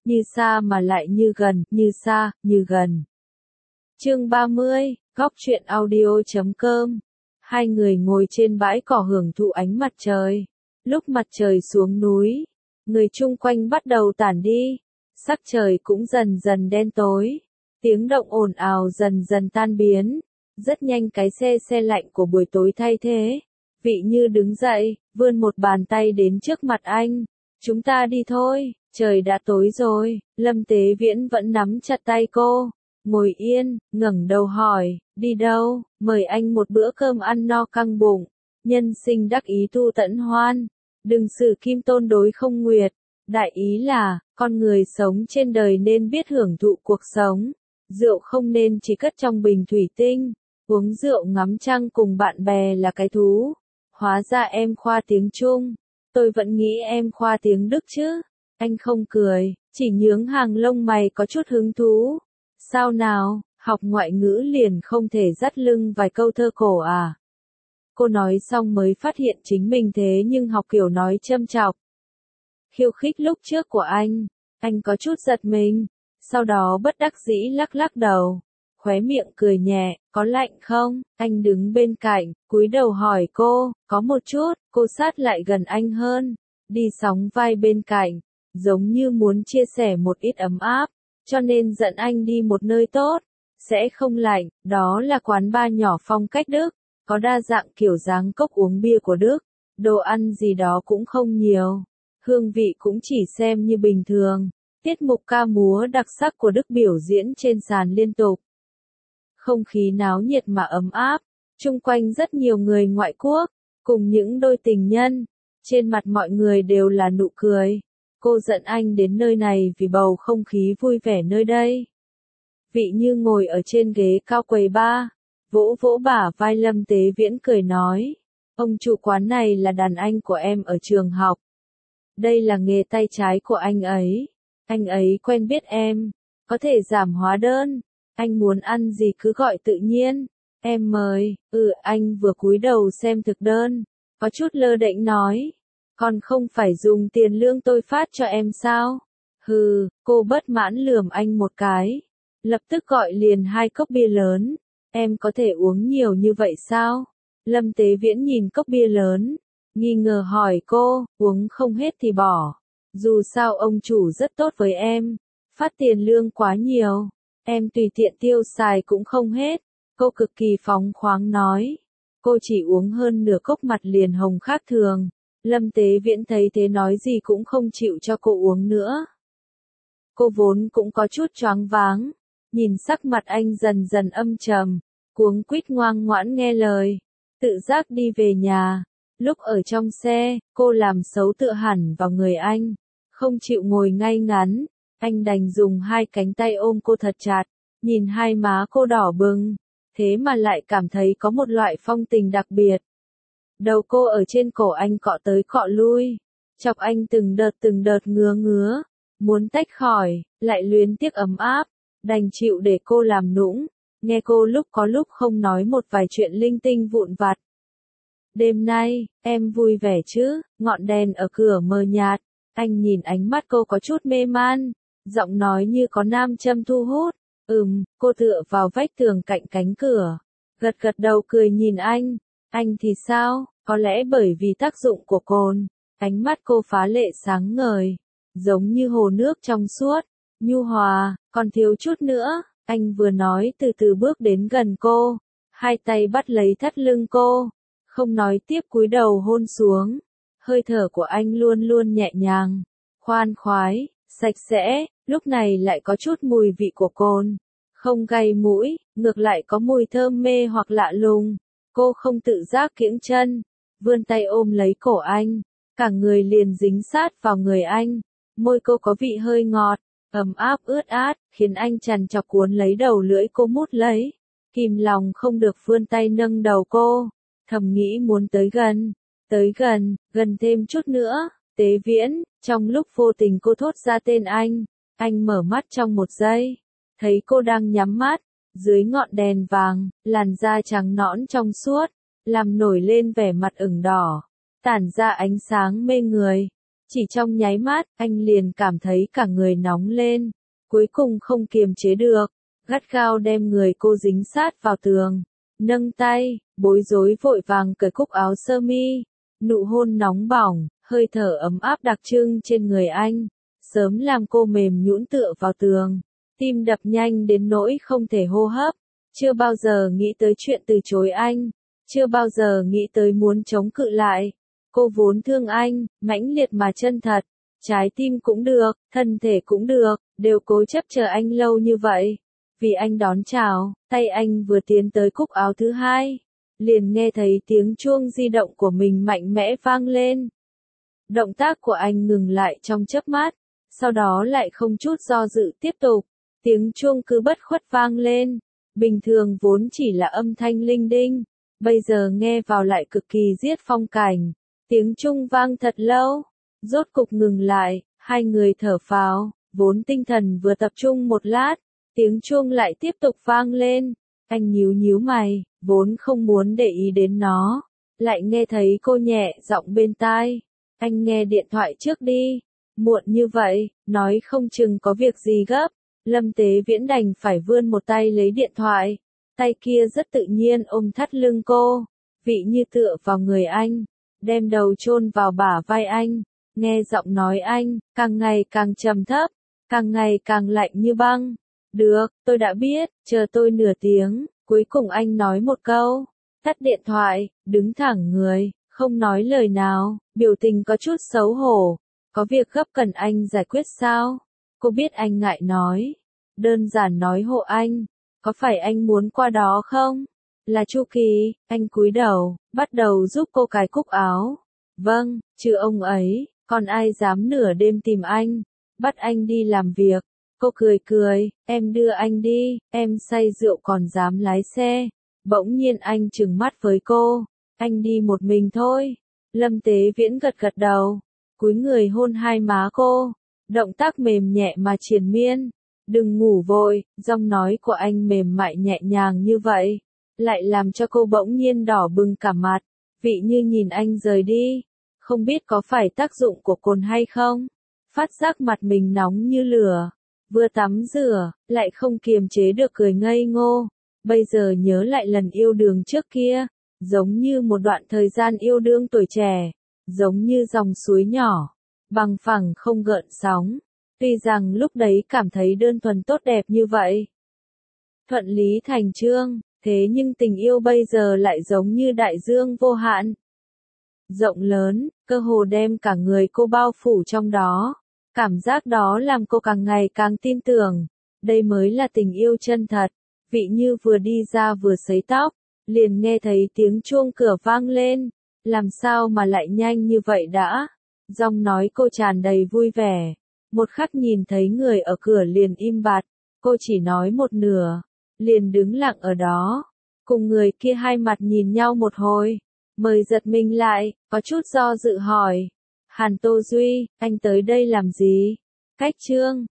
như xa mà lại như gần, như xa, như gần. Chương 30, góc truyện audio.com. Hai người ngồi trên bãi cỏ hưởng thụ ánh mặt trời. Lúc mặt trời xuống núi, người chung quanh bắt đầu tản đi, sắc trời cũng dần dần đen tối, tiếng động ồn ào dần dần tan biến. Rất nhanh cái xe lạnh của buổi tối thay thế. Vị Như đứng dậy, vươn một bàn tay đến trước mặt anh. Chúng ta đi thôi, trời đã tối rồi. Lâm Tế Viễn vẫn nắm chặt tay cô. Ngồi yên, ngẩng đầu hỏi, đi đâu? Mời anh một bữa cơm ăn no căng bụng. Nhân sinh đắc ý tu tận hoan. Đừng xử kim tôn đối không nguyệt. Đại ý là, con người sống trên đời nên biết hưởng thụ cuộc sống. Rượu không nên chỉ cất trong bình thủy tinh. Uống rượu ngắm trăng cùng bạn bè là cái thú. Hóa ra em khoa tiếng Trung. Tôi vẫn nghĩ em khoa tiếng Đức chứ. Anh không cười, chỉ nhướng hàng lông mày có chút hứng thú. Sao nào, học ngoại ngữ liền không thể dắt lưng vài câu thơ cổ à? Cô nói xong mới phát hiện chính mình thế nhưng học kiểu nói châm chọc. Khiêu khích lúc trước của anh có chút giật mình. Sau đó bất đắc dĩ lắc lắc đầu. Khóe miệng cười nhẹ, có lạnh không? Anh đứng bên cạnh, cúi đầu hỏi cô, có một chút. Cô sát lại gần anh hơn, đi sóng vai bên cạnh, giống như muốn chia sẻ một ít ấm áp, cho nên dẫn anh đi một nơi tốt, sẽ không lạnh. Đó là quán bar nhỏ phong cách Đức, có đa dạng kiểu dáng cốc uống bia của Đức, đồ ăn gì đó cũng không nhiều, hương vị cũng chỉ xem như bình thường. Tiết mục ca múa đặc sắc của Đức biểu diễn trên sàn liên tục. Không khí náo nhiệt mà ấm áp, chung quanh rất nhiều người ngoại quốc, cùng những đôi tình nhân, trên mặt mọi người đều là nụ cười. Cô dẫn anh đến nơi này vì bầu không khí vui vẻ nơi đây. Vị Như ngồi ở trên ghế cao quầy bar, vỗ vỗ bả vai Lâm Tế Viễn cười nói, ông chủ quán này là đàn anh của em ở trường học. Đây là nghề tay trái của anh ấy quen biết em, có thể giảm hóa đơn. Anh muốn ăn gì cứ gọi tự nhiên, em mời. Anh vừa cúi đầu xem thực đơn, có chút lơ đễnh nói, còn không phải dùng tiền lương tôi phát cho em sao? Hừ, cô bất mãn lườm anh một cái, lập tức gọi liền 2 cốc bia lớn. Em có thể uống nhiều như vậy sao? Lâm Tế Viễn nhìn cốc bia lớn, nghi ngờ hỏi cô, uống không hết thì bỏ. Dù sao ông chủ rất tốt với em, phát tiền lương quá nhiều, em tùy tiện tiêu xài cũng không hết. Cô cực kỳ phóng khoáng nói. Cô chỉ uống hơn nửa cốc mặt liền hồng khác thường. Lâm Tế Viễn thấy thế nói gì cũng không chịu cho cô uống nữa. Cô vốn cũng có chút choáng váng, nhìn sắc mặt anh dần dần âm trầm, cuống quýt ngoan ngoãn nghe lời, tự giác đi về nhà. Lúc ở trong xe, cô làm xấu tựa hẳn vào người anh, không chịu ngồi ngay ngắn. Anh đành dùng 2 cánh tay ôm cô thật chặt, nhìn hai má cô đỏ bừng, thế mà lại cảm thấy có một loại phong tình đặc biệt. Đầu cô ở trên cổ anh cọ tới cọ lui, chọc anh từng đợt ngứa, muốn tách khỏi, lại luyến tiếc ấm áp, đành chịu để cô làm nũng, nghe cô lúc có lúc không nói một vài chuyện linh tinh vụn vặt. Đêm nay, em vui vẻ chứ? Ngọn đèn ở cửa mờ nhạt, anh nhìn ánh mắt cô có chút mê man, giọng nói như có nam châm thu hút. Cô tựa vào vách tường cạnh cánh cửa, gật đầu cười nhìn anh. Anh thì sao? Có lẽ bởi vì tác dụng của cồn, ánh mắt cô phá lệ sáng ngời, giống như hồ nước trong suốt, nhu hòa, còn thiếu chút nữa. Anh vừa nói từ từ bước đến gần cô, 2 tay bắt lấy thắt lưng cô, không nói tiếp cúi đầu hôn xuống. Hơi thở của anh luôn luôn nhẹ nhàng, khoan khoái, sạch sẽ, lúc này lại có chút mùi vị của cồn, không gay mũi, ngược lại có mùi thơm mê hoặc lạ lùng. Cô không tự giác kiễng chân, vươn tay ôm lấy cổ anh, cả người liền dính sát vào người anh. Môi cô có vị hơi ngọt, ấm áp ướt át, khiến anh trằn trọc cuốn lấy đầu lưỡi cô mút lấy. Kìm lòng không được vươn tay nâng đầu cô, thầm nghĩ muốn tới gần thêm chút nữa. Tế Viễn, trong lúc vô tình cô thốt ra tên anh mở mắt trong một giây, thấy cô đang nhắm mắt, dưới ngọn đèn vàng, làn da trắng nõn trong suốt, làm nổi lên vẻ mặt ửng đỏ, tản ra ánh sáng mê người. Chỉ trong nháy mắt, anh liền cảm thấy cả người nóng lên, cuối cùng không kiềm chế được, gắt gao đem người cô dính sát vào tường, nâng tay, bối rối vội vàng cởi cúc áo sơ mi, nụ hôn nóng bỏng, hơi thở ấm áp đặc trưng trên người anh, sớm làm cô mềm nhũn tựa vào tường, tim đập nhanh đến nỗi không thể hô hấp, chưa bao giờ nghĩ tới chuyện từ chối anh, chưa bao giờ nghĩ tới muốn chống cự lại. Cô vốn thương anh, mãnh liệt mà chân thật, trái tim cũng được, thân thể cũng được, đều cố chấp chờ anh lâu như vậy. Vì anh đón chào, tay anh vừa tiến tới cúc áo thứ hai, liền nghe thấy tiếng chuông di động của mình mạnh mẽ vang lên. Động tác của anh ngừng lại trong chớp mắt, sau đó lại không chút do dự tiếp tục, tiếng chuông cứ bất khuất vang lên, bình thường vốn chỉ là âm thanh linh đinh, bây giờ nghe vào lại cực kỳ giết phong cảnh. Tiếng chuông vang thật lâu, rốt cục ngừng lại, hai người thở phào, vốn tinh thần vừa tập trung một lát, tiếng chuông lại tiếp tục vang lên, anh nhíu nhíu mày, vốn không muốn để ý đến nó, lại nghe thấy cô nhẹ giọng bên tai, anh nghe điện thoại trước đi, muộn như vậy, nói không chừng có việc gì gấp, Lâm Tế Viễn đành phải vươn một tay lấy điện thoại, tay kia rất tự nhiên ôm thắt lưng cô, vị như tựa vào người anh. Đem đầu chôn vào bả vai anh, nghe giọng nói anh, càng ngày càng trầm thấp, càng ngày càng lạnh như băng. Được, tôi đã biết, chờ tôi nửa tiếng, cuối cùng anh nói một câu, tắt điện thoại, đứng thẳng người, không nói lời nào, biểu tình có chút xấu hổ, có việc gấp cần anh giải quyết sao? Cô biết anh ngại nói, đơn giản nói hộ anh, có phải anh muốn qua đó không? Là Chu Kỳ, anh cúi đầu, bắt đầu giúp cô cài cúc áo. Vâng, chứ ông ấy, còn ai dám nửa đêm tìm anh, bắt anh đi làm việc. Cô cười cười, em đưa anh đi, em say rượu còn dám lái xe. Bỗng nhiên anh trừng mắt với cô, anh đi một mình thôi. Lâm Tế Viễn gật gật đầu, cúi người hôn hai má cô, động tác mềm nhẹ mà triền miên. Đừng ngủ vội, giọng nói của anh mềm mại nhẹ nhàng như vậy, lại làm cho cô bỗng nhiên đỏ bừng cả mặt, vị như nhìn anh rời đi, không biết có phải tác dụng của cồn hay không, phát giác mặt mình nóng như lửa, vừa tắm rửa, lại không kiềm chế được cười ngây ngô, bây giờ nhớ lại lần yêu đương trước kia, giống như một đoạn thời gian yêu đương tuổi trẻ, giống như dòng suối nhỏ, bằng phẳng không gợn sóng, tuy rằng lúc đấy cảm thấy đơn thuần tốt đẹp như vậy. Thuận lý thành chương. Thế nhưng tình yêu bây giờ lại giống như đại dương vô hạn. Rộng lớn, cơ hồ đem cả người cô bao phủ trong đó. Cảm giác đó làm cô càng ngày càng tin tưởng. Đây mới là tình yêu chân thật. Vị như vừa đi ra vừa sấy tóc, liền nghe thấy tiếng chuông cửa vang lên. Làm sao mà lại nhanh như vậy đã? Giọng nói cô tràn đầy vui vẻ. Một khắc nhìn thấy người ở cửa liền im bặt. Cô chỉ nói một nửa. Liền đứng lặng ở đó, cùng người kia hai mặt nhìn nhau một hồi, mới giật mình lại, có chút do dự hỏi, Hàn Tô Duy, anh tới đây làm gì? Cách chương